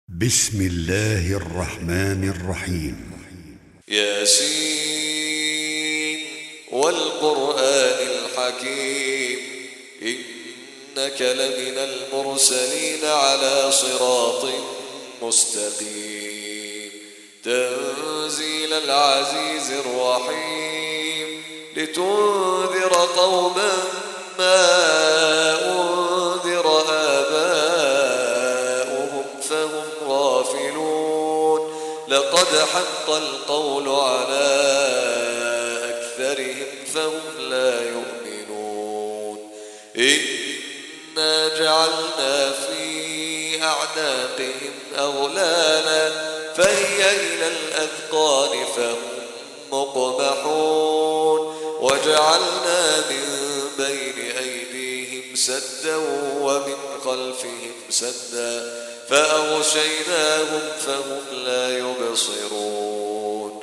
بسم الله الرحمن الرحيم. ياسين والقرآن الحكيم إنك لمن المرسلين على صراط مستقيم تنزيل العزيز الرحيم لتنذر قوما ما أنذر آباؤهم فهم غافلون لقد حق القول على أكثرهم فهم لا يؤمنون إنا جعلنا في أعناقهم أغلالا فهي إلى الأذقان فهم مقمحون وجعلنا من بين أيديهم سدا ومن خلفهم سدا فأغشيناهم فهم لا يبصرون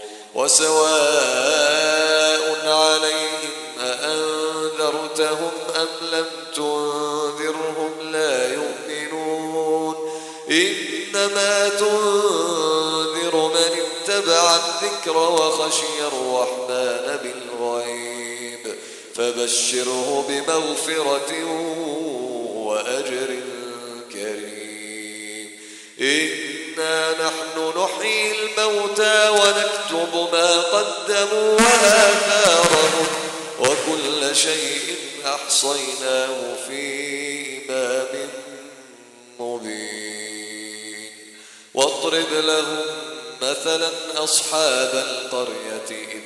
وسواء عليهم أأنذرتهم أم لم تنذرهم لا يؤمنون إنما تنذر من اتبع الذكر وخشي الرحمن بالغيب فبشره بمغفرة وأجر كريم إنا نحن نحيي الموتى ونكتب ما قدموا وآثارهم وكل شيء أحصيناه في إمام مبين واضرب لهم مثلا أصحاب القرية إذ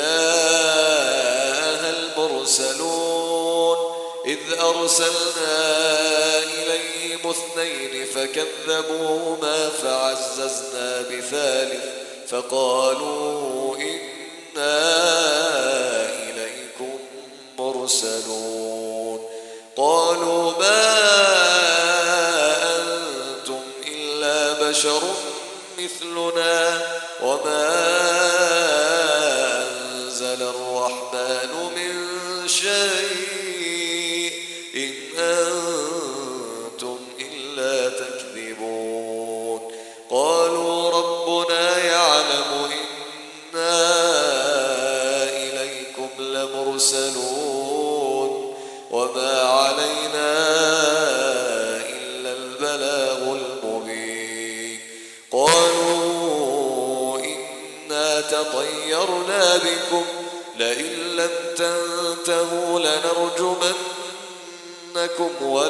جاءها المرسلون إذ أرسلنا إليهم اثنين فكذبوهما فعززنا بثالث فقالوا إنا إليكم مرسلون قالوا ما أنتم إلا بشر مثلنا وما أنزل الرحمن من شيء إن أنتم إلا تكذبون قالوا ربنا يعلم إنا إليكم لمرسلون وما علينا إلا البلاغ المبين قالوا إنا تطيرنا بكم لئن لم تنتهوا لنرجمنكم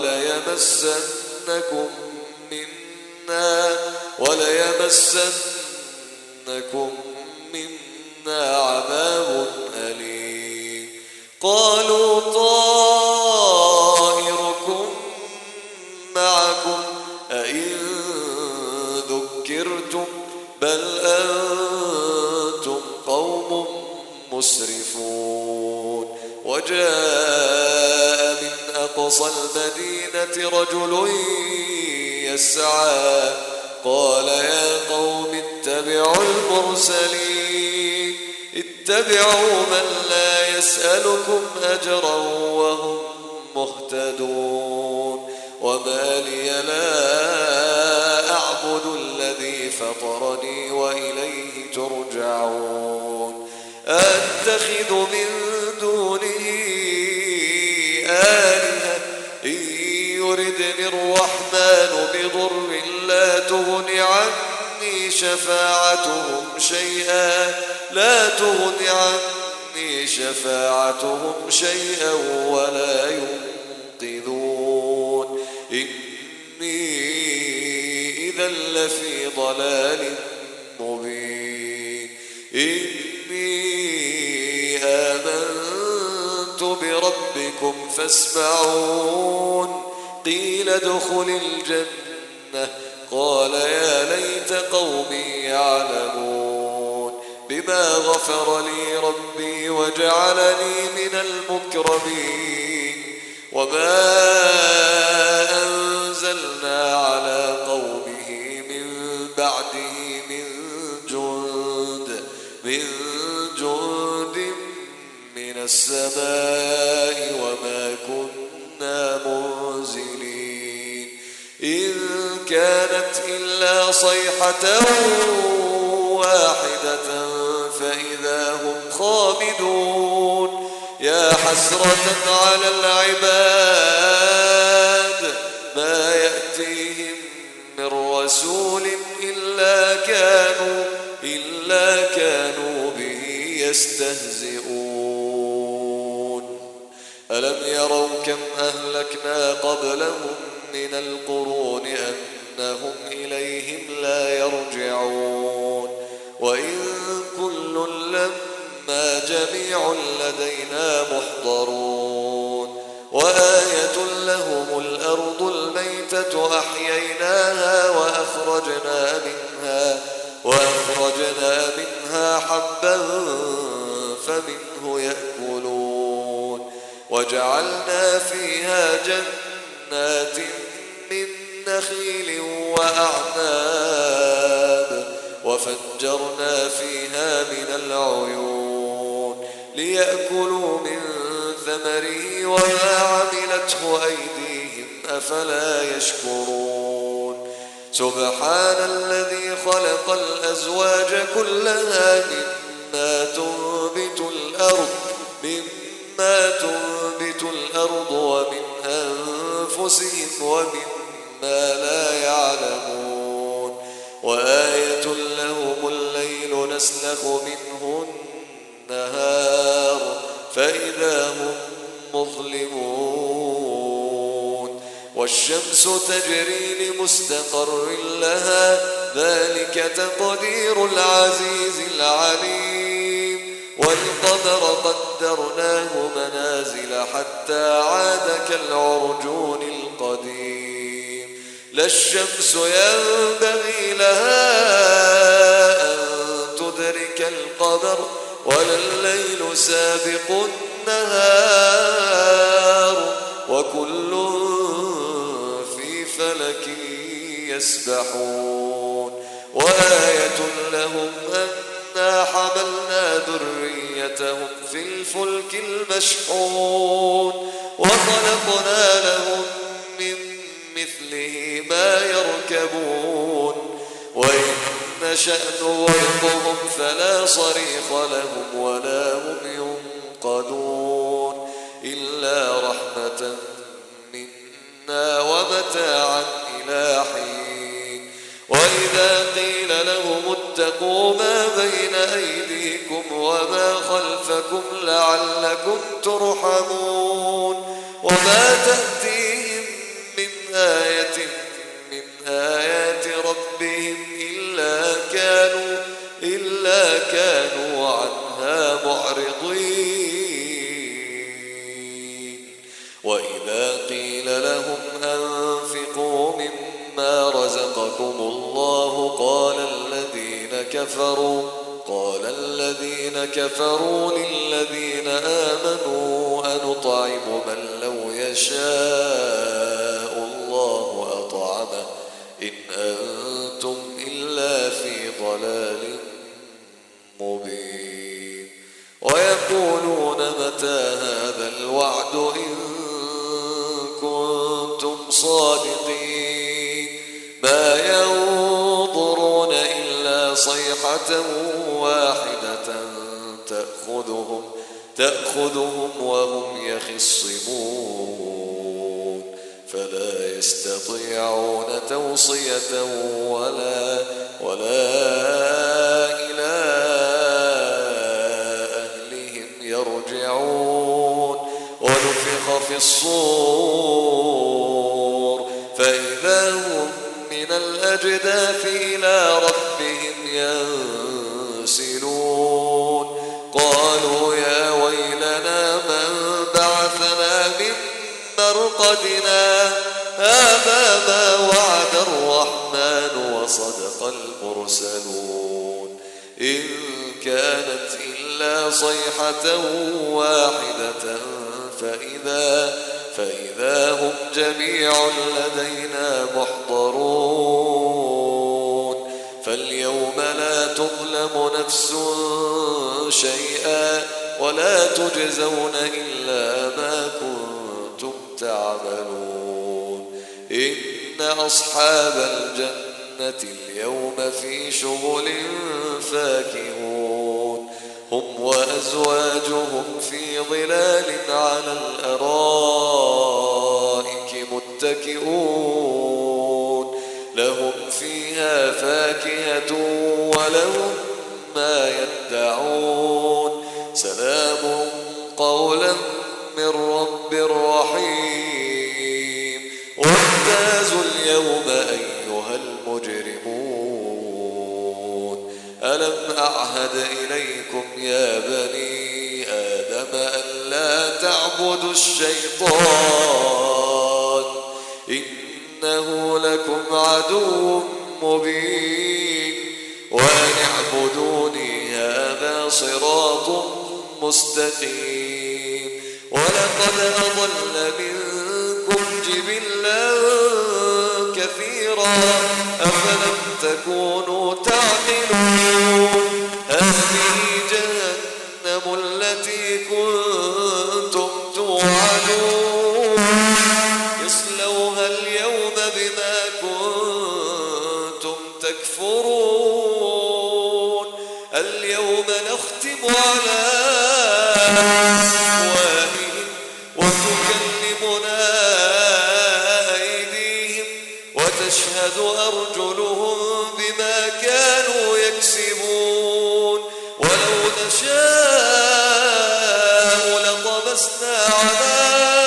وليمسنكم منا عذاب أليم قالوا طائركم معكم أئن ذكرتم بل أنتم قوم مسرفون وجاء من أقصى المدينة رجل يسعى قال يا قوم اتبعوا المرسلين اتبعوا من لا يسألكم أجرا وهم مهتدون وما لي لا أعبد الذي فطرني وإليه ترجعون أتخذ من دونه آلهة إن يردني الرحمن بضر لا تغن عني شفاعتهم شيئا ولا ينقذون إني إذا لفي ضلال مبين إني آمنت بربكم فاسمعون قيل ادخل الجنة قال يا ليت قومي يعلمون بما غفر لي ربي وجعلني من المكرمين وما أنزلنا على قومه من بعده من جند من السماء وما كنا منزلين إن كانت إلا إلا صيحة واحدة فإذا هم خامدون يا حسرة على العباد ما يأتيهم من رسول إلا كانوا به يستهزئون ألم يروا كم أهلكنا قبلهم من القرون أنهم إليهم لا يرجعون وإن كل لما جميع لدينا محضرون وآية لهم الأرض الميتة أحييناها وأخرجنا منها حبا فمنه يأكلون وجعلنا فيها جنات من نخيل وأعناب وفجرنا فيها من العيون ليأكلوا من ثمره وما عملته أيديهم أفلا يشكرون سبحان الذي خلق الأزواج كلها مما تنبت الأرض ومن أنفسهم ومما لا يعلمون وآية لهم الليل نسلخ منه النهار فإذا هم مظلمون والشمس تجري لمستقر لها ذلك تقدير العزيز العليم والقمر قدرناه منازل حتى عاد كالعرجون القديم لا الشمس ينبغي لها أن تدرك القمر ولا الليل سابق النهار وكل في فلك يسبحون وآية لهم أنا حملنا ذريتهم في الفلك المشحون وخلقنا لهم من مثله ما يركبون وإن نشأ نغرقهم فلا صريخ لهم ولا هم ينقذون إلا رحمة منا ومتاعا إلى حين وإذا قيل لهم اتقوا ما بين أيديكم وما خلفكم لعلكم ترحمون وما تأتيهم من آية من آيات ربهم إلا كانوا عنها معرضين وإذا قيل لهم أنفقوا مما رزقكم الله قال الذين كفروا للذين آمنوا أنطعم من لو يشاء الله أطعمه إن أنتم إلا في ضلال مبين ويقولون متى هذا الوعد إن كنتم صادقين ما ينظرون إلا صيحة واحدة تأخذهم وهم يخصمون فلا يستطيعون توصية ولا إلى أهلهم يرجعون ونفخ في الصور فإذا هم من الأجداث إلى ربهم ينسلون قالوا يا ويلنا من بعثنا من مرقدنا هذا ما وعد الرحمن وصدق المرسلون إن كانت إلا صيحة واحدة فإذا هم جميع لدينا محضرون فاليوم لا تظلم نفس شيئا ولا تجزون إلا ما كنتم تعملون إن أصحاب الجنة اليوم في شغل فاكهون هم وأزواجهم في ظلال على الأرائك متكئون لهم فيها فاكهة ولهم ما يدعون سلام قولا من رب رحيم وامتازوا اليوم أيها المجرمون ألم أعهد إليكم يا بني آدم أن لا تعبدوا الشيطان إنه لكم عدو مبين وأن اعبدوني هذا صراط مستقيم ولقد أضل منكم جبلا كثيرا أفلم تكونوا تعقلون هذه جهنم التي كنتم توعدون يصلوها اليوم بما كنتم تكفرون اليوم نختم على أفواههم وتكلمنا أيديهم وتشهد أرجلهم بما كانوا يكسبون ولو نشاء لطمسنا على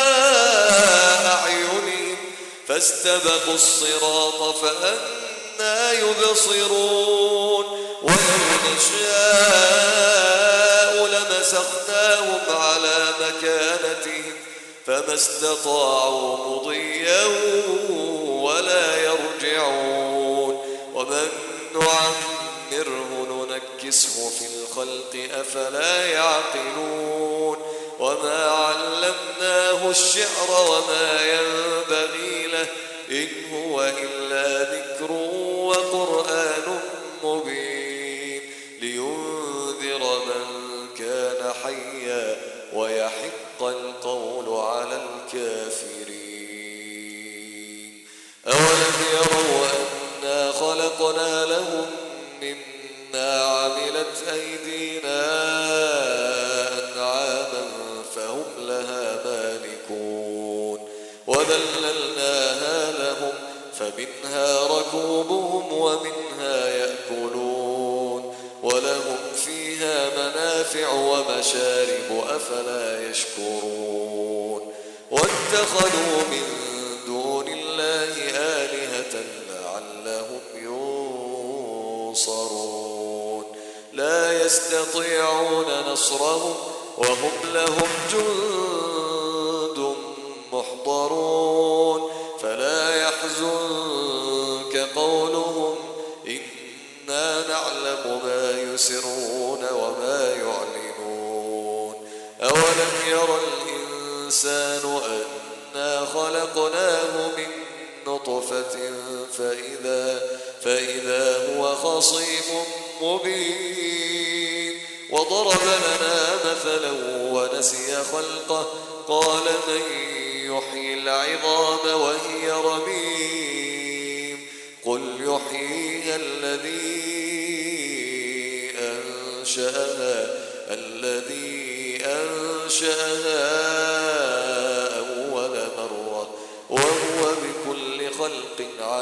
أعينهم فاستبقوا الصراط فأنى يبصرون ولو نشاء لمسخناهم على مكانتهم فما استطاعوا مضيا ولا يرجعون ومن نعمره ننكسه في الخلق أفلا يعقلون وما علمناه الشعر وما ينبغي له إن هو إلا ذكر وقرآن مبين لينذر من كان حيا ويحق القول على الكافرين أولم يروا أنا خلقنا لهم مما عملت أيدينا أنعاما فهم لها مالكون وذللناها لهم فمنها ركوبهم ومنها يأكلون ولهم فيها منافع ومشارب أفلا يشكرون واتخذوا من دون الله آلهة لعلهم ينصرون لا يستطيعون نصرهم وهم لهم جند محضرون فلا يحزنك قولهم إنا نعلم ما يسرون وما يعلنون أولم ير الإنسان أنا خلقناه من نطفة فإذا هو خصيم مبين وضرب لنا مثلا ونسي خلقه قال من يحيي العظام وهي رميم قل يحييها الذي أنشأها أول مرة وهو بكل خلق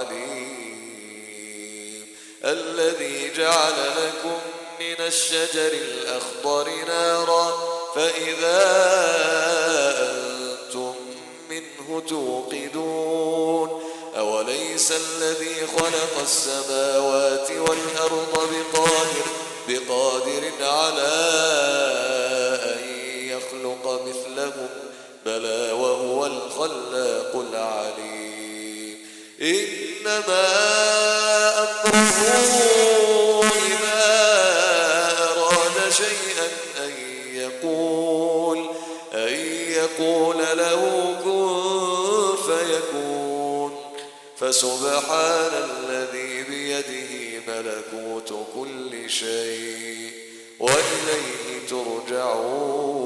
عليم الذي جعل لكم من الشجر الأخضر نارا فإذا أنتم منه توقدون أوليس الذي خلق السماوات والأرض بقادر على أن يخلق مثلهم بلى وهو الخلاق العليم إنما أمره إذا أراد شيئا أن يقول له كن فيكون فسبحان الذي بيده ملكوت كل شيء وإليه ترجعون